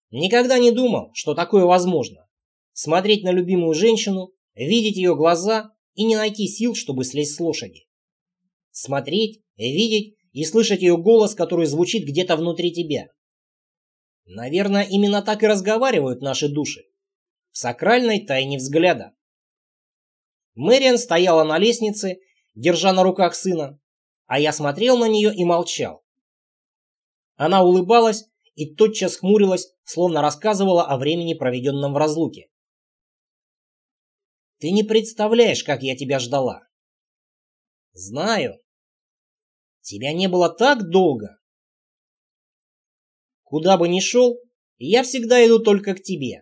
Никогда не думал, что такое возможно. Смотреть на любимую женщину, видеть ее глаза и не найти сил, чтобы слезть с лошади. Смотреть, видеть и слышать ее голос, который звучит где-то внутри тебя. Наверное, именно так и разговаривают наши души. В сакральной тайне взгляда. Мэриан стояла на лестнице, держа на руках сына, а я смотрел на нее и молчал. Она улыбалась и тотчас хмурилась, словно рассказывала о времени, проведенном в разлуке. «Ты не представляешь, как я тебя ждала». «Знаю. Тебя не было так долго». «Куда бы ни шел, я всегда иду только к тебе».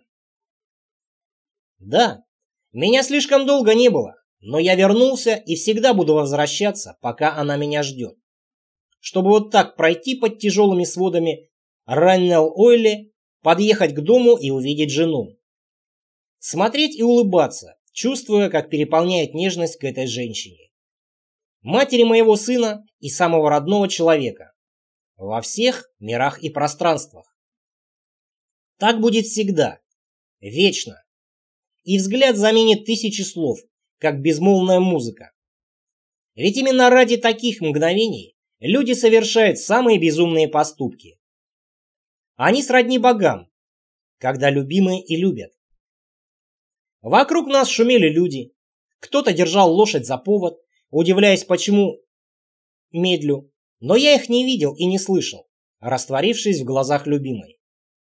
«Да, меня слишком долго не было, но я вернулся и всегда буду возвращаться, пока она меня ждет. Чтобы вот так пройти под тяжелыми сводами Раннелл-Ойли, подъехать к дому и увидеть жену. Смотреть и улыбаться, чувствуя, как переполняет нежность к этой женщине. Матери моего сына и самого родного человека. Во всех мирах и пространствах. Так будет всегда. Вечно. И взгляд заменит тысячи слов, как безмолвная музыка. Ведь именно ради таких мгновений люди совершают самые безумные поступки. Они сродни богам, когда любимые и любят. Вокруг нас шумели люди. Кто-то держал лошадь за повод, удивляясь, почему медлю, но я их не видел и не слышал, растворившись в глазах любимой.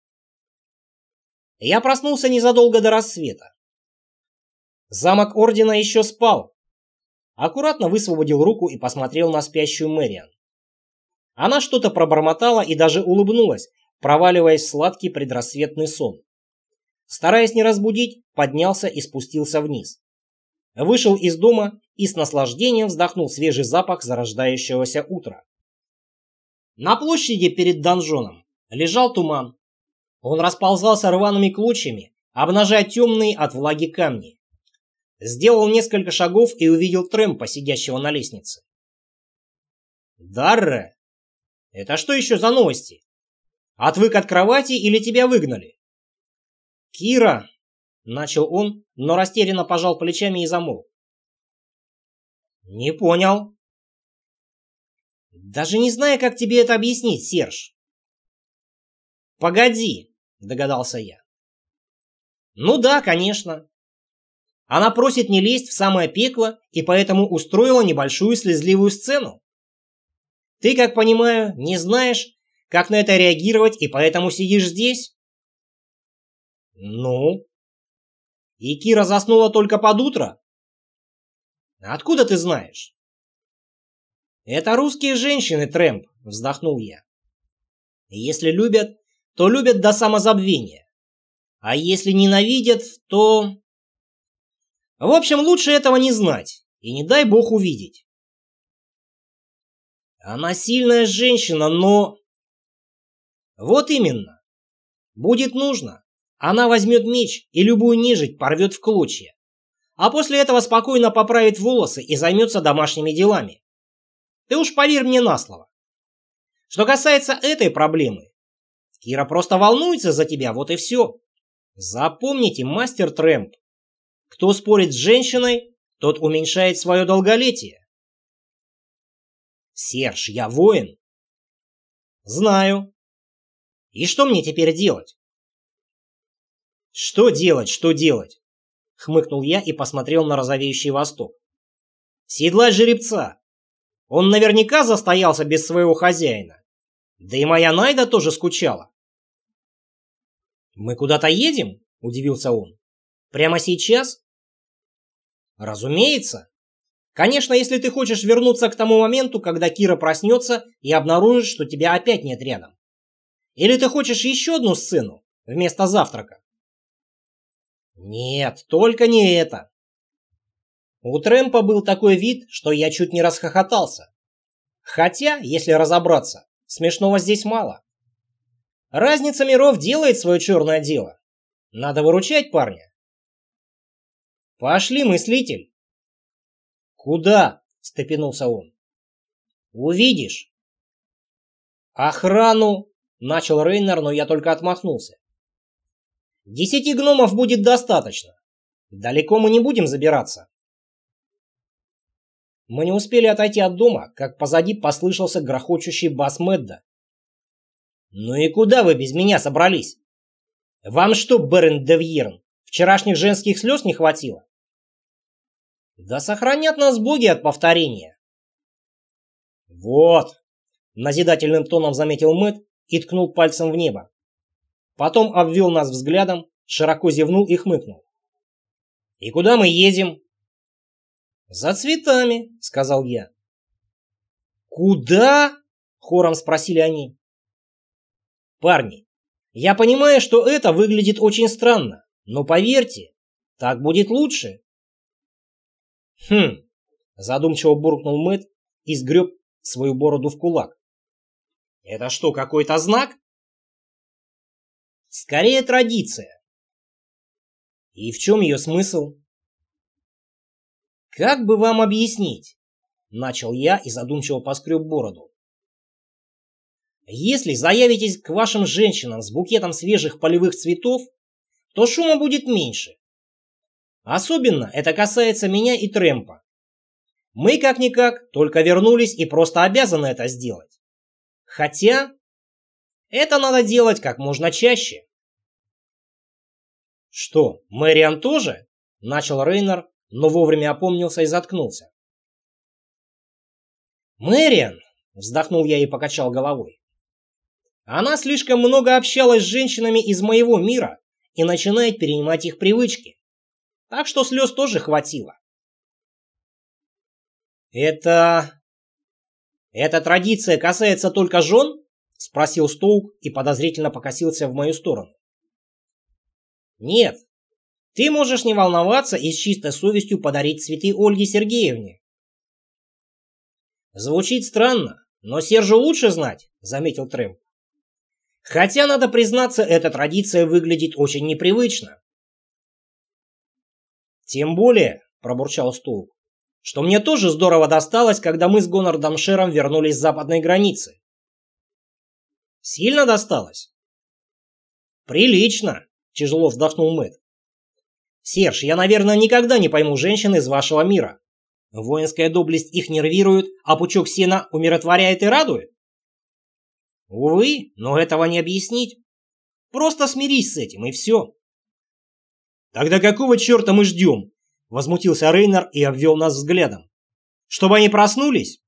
Я проснулся незадолго до рассвета. Замок Ордена еще спал. Аккуратно высвободил руку и посмотрел на спящую Мэриан. Она что-то пробормотала и даже улыбнулась, проваливаясь в сладкий предрассветный сон. Стараясь не разбудить, поднялся и спустился вниз. Вышел из дома и с наслаждением вздохнул свежий запах зарождающегося утра. На площади перед донжоном лежал туман. Он расползался рваными клочьями, обнажая темные от влаги камни. Сделал несколько шагов и увидел Трэмпа, сидящего на лестнице. «Дарре, это что еще за новости? Отвык от кровати или тебя выгнали?» «Кира!» — начал он, но растерянно пожал плечами и замолк. «Не понял». «Даже не знаю, как тебе это объяснить, Серж». «Погоди», — догадался я. «Ну да, конечно. Она просит не лезть в самое пекло и поэтому устроила небольшую слезливую сцену. Ты, как понимаю, не знаешь, как на это реагировать, и поэтому сидишь здесь?» «Ну?» «И Кира заснула только под утро?» «Откуда ты знаешь?» «Это русские женщины, Трэмп», — вздохнул я. «Если любят, то любят до самозабвения. А если ненавидят, то...» «В общем, лучше этого не знать, и не дай бог увидеть». «Она сильная женщина, но...» «Вот именно. Будет нужно. Она возьмет меч и любую нежить порвет в клочья. А после этого спокойно поправит волосы и займется домашними делами. Ты уж поверь мне на слово. Что касается этой проблемы, Кира просто волнуется за тебя, вот и все. Запомните, мастер Трэмп, кто спорит с женщиной, тот уменьшает свое долголетие». «Серж, я воин». «Знаю. И что мне теперь делать?» «Что делать, что делать?» — хмыкнул я и посмотрел на розовеющий восток. «Седлать жеребца. Он наверняка застоялся без своего хозяина. Да и моя Найда тоже скучала». «Мы куда-то едем?» — удивился он. «Прямо сейчас?» «Разумеется. Конечно, если ты хочешь вернуться к тому моменту, когда Кира проснется и обнаружит, что тебя опять нет рядом. Или ты хочешь еще одну сцену вместо завтрака?» «Нет, только не это». У Трэмпа был такой вид, что я чуть не расхохотался. Хотя, если разобраться, смешного здесь мало. Разница миров делает свое черное дело. Надо выручать парня. «Пошли, мыслитель». «Куда?» — встрепенулся он. «Увидишь». «Охрану!» — начал Рейнер, но я только отмахнулся. 10 гномов будет достаточно. Далеко мы не будем забираться. Мы не успели отойти от дома, как позади послышался грохочущий бас Мэдда. «Ну и куда вы без меня собрались? Вам что, Берен де Вьерн, вчерашних женских слез не хватило?» «Да сохранят нас боги от повторения». «Вот», — назидательным тоном заметил Мэтт и ткнул пальцем в небо. Потом обвел нас взглядом, широко зевнул и хмыкнул. «И куда мы едем?» «За цветами», — сказал я. «Куда?» — хором спросили они. «Парни, я понимаю, что это выглядит очень странно, но поверьте, так будет лучше». «Хм», — задумчиво буркнул Мэтт и сгреб свою бороду в кулак. «Это что, какой-то знак?» «Скорее традиция». «И в чем ее смысл?» «Как бы вам объяснить?» — начал я и задумчиво поскреб бороду. «Если заявитесь к вашим женщинам с букетом свежих полевых цветов, то шума будет меньше. Особенно это касается меня и Трэмпа. Мы как-никак только вернулись и просто обязаны это сделать. Хотя это надо делать как можно чаще». «Что, Мэриан тоже?» — начал Рейнер, но вовремя опомнился и заткнулся. «Мэриан», — вздохнул я и покачал головой. «Она слишком много общалась с женщинами из моего мира и начинает перенимать их привычки. Так что слез тоже хватило». «Эта традиция касается только жен?» — спросил Стоук и подозрительно покосился в мою сторону. «Нет. Ты можешь не волноваться и с чистой совестью подарить цветы Ольге Сергеевне». «Звучит странно, но Сержу лучше знать», — заметил Трэмп. «Хотя, надо признаться, эта традиция выглядит очень непривычно». «Тем более», — пробурчал Стоук, «что мне тоже здорово досталось, когда мы с Гонордом Шером вернулись с западной границы». «Сильно досталось?» «Прилично», — тяжело вздохнул Мэтт. «Серж, я, наверное, никогда не пойму женщин из вашего мира. Воинская доблесть их нервирует, а пучок сена умиротворяет и радует?» «Увы, но этого не объяснить. Просто смирись с этим, и все». «Тогда какого черта мы ждем?» — возмутился Рейнер и обвел нас взглядом. «Чтобы они проснулись?»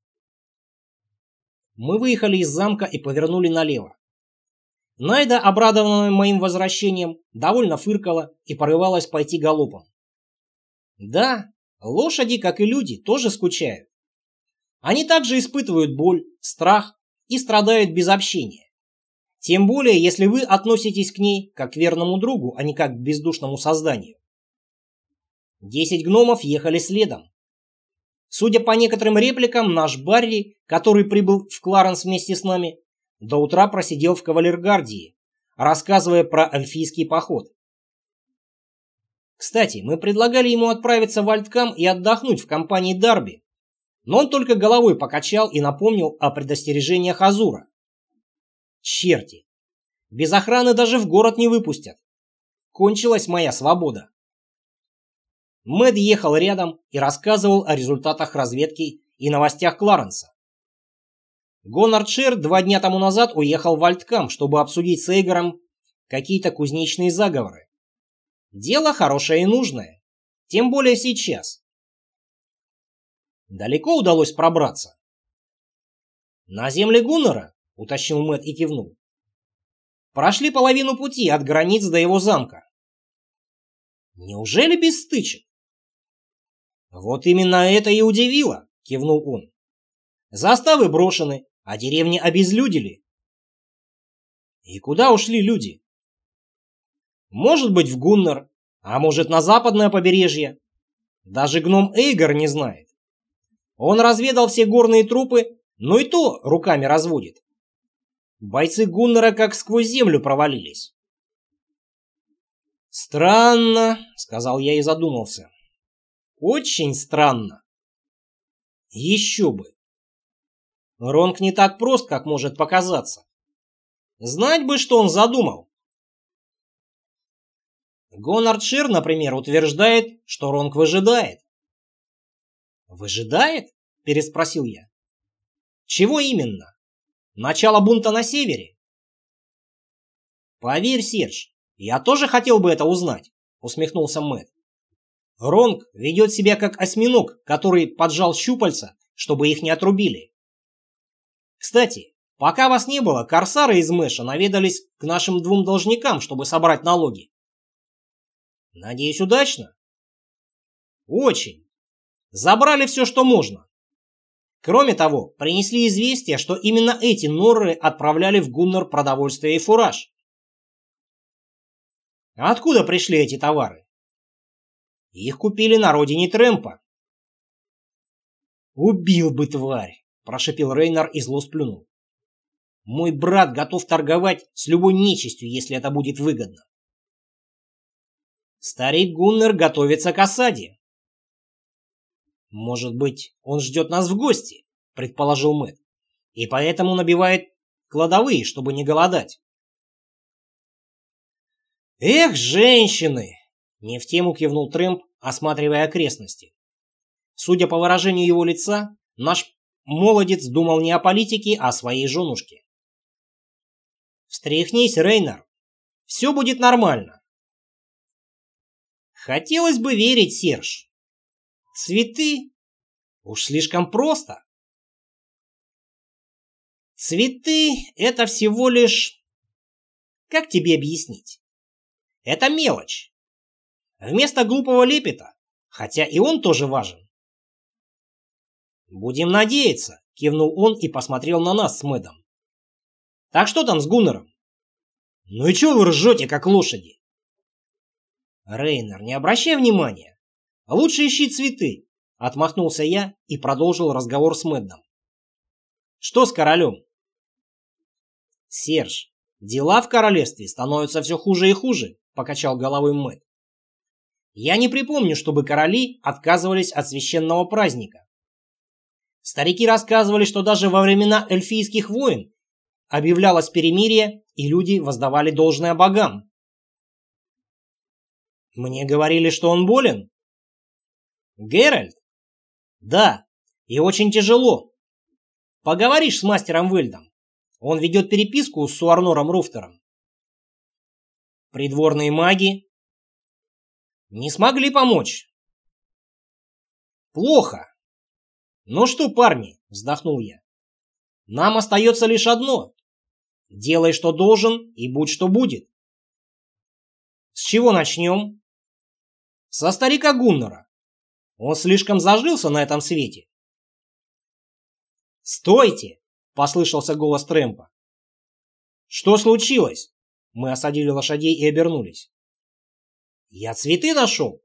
Мы выехали из замка и повернули налево. Найда, обрадованная моим возвращением, довольно фыркала и порывалась пойти галопом. Да, лошади, как и люди, тоже скучают. Они также испытывают боль, страх и страдают без общения. Тем более, если вы относитесь к ней как к верному другу, а не как к бездушному созданию. 10 гномов ехали следом. Судя по некоторым репликам, наш Барри, который прибыл в Кларенс вместе с нами, до утра просидел в кавалергардии, рассказывая про эльфийский поход. Кстати, мы предлагали ему отправиться в Альткам и отдохнуть в компании Дарби, но он только головой покачал и напомнил о предостережениях Азура. Черти! Без охраны даже в город не выпустят. Кончилась моя свобода. Мэд ехал рядом и рассказывал о результатах разведки и новостях Кларенса. Гонорд Шер 2 дня тому назад уехал в Альткам, чтобы обсудить с Эйгором какие-то кузнечные заговоры. Дело хорошее и нужное, тем более сейчас. Далеко удалось пробраться? На земле Гуннера, уточнил Мэтт и кивнул. Прошли половину пути от границ до его замка. Неужели без стычек? Вот именно это и удивило, кивнул он. Заставы брошены, а деревни обезлюдили. И куда ушли люди? Может быть, в Гуннер, а может, на западное побережье. Даже гном Эйгор не знает. Он разведал все горные тропы, но и то руками разводит. Бойцы Гуннера как сквозь землю провалились. «Странно», — сказал я и задумался. «Очень странно». Еще бы. Ронг не так прост, как может показаться. Знать бы, что он задумал. Гоннард Шир, например, утверждает, что Ронг выжидает. «Выжидает?» – переспросил я. «Чего именно? Начало бунта на севере?» «Поверь, Серж, я тоже хотел бы это узнать», – усмехнулся Мэтт. «Ронг ведет себя как осьминог, который поджал щупальца, чтобы их не отрубили. Кстати, пока вас не было, корсары из Мэша наведались к нашим 2 должникам, чтобы собрать налоги. Надеюсь, удачно?» «Очень. Забрали все, что можно. Кроме того, принесли известие, что именно эти норры отправляли в Гуннар продовольствие и фураж». «А откуда пришли эти товары?» «Их купили на родине Трэмпа». «Убил бы, тварь!» – прошипел Рейнар и зло сплюнул. «Мой брат готов торговать с любой нечистью, если это будет выгодно». «Старик Гуннар готовится к осаде». «Может быть, он ждет нас в гости», — предположил Мэтт, «и поэтому набивает кладовые, чтобы не голодать». «Эх, женщины!» — не в тему кивнул Трэмп, осматривая окрестности. Судя по выражению его лица, наш молодец думал не о политике, а о своей женушке. «Встряхнись, Рейнар. Все будет нормально». «Хотелось бы верить, Серж. Цветы? Уж слишком просто». «Цветы — это всего лишь... Как тебе объяснить? Это мелочь. Вместо глупого лепета, хотя и он тоже важен». «Будем надеяться», — кивнул он и посмотрел на нас с Мэдом. «Так что там с Гуннером?» «Ну и чего вы ржете, как лошади?» «Рейнар, не обращай внимания. Лучше ищи цветы», — отмахнулся я и продолжил разговор с Мэддом. «Что с королем?» «Серж, дела в королевстве становятся все хуже и хуже», — покачал головой Мэдд. «Я не припомню, чтобы короли отказывались от священного праздника. Старики рассказывали, что даже во времена эльфийских войн объявлялось перемирие, и люди воздавали должное богам». «Мне говорили, что он болен?» «Геральт?» «Да, и очень тяжело. Поговоришь с мастером Вельдом. Он ведет переписку с Суарнором Руфтером». «Придворные маги?» «Не смогли помочь». «Плохо. Ну что, парни», — вздохнул я, — «нам остается лишь одно. Делай, что должен, и будь, что будет». «С чего начнем?» «Со старика Гуннара. Он слишком зажился на этом свете». «Стойте!» — послышался голос Трэмпа. «Что случилось?» Мы осадили лошадей и обернулись. «Я цветы нашел!»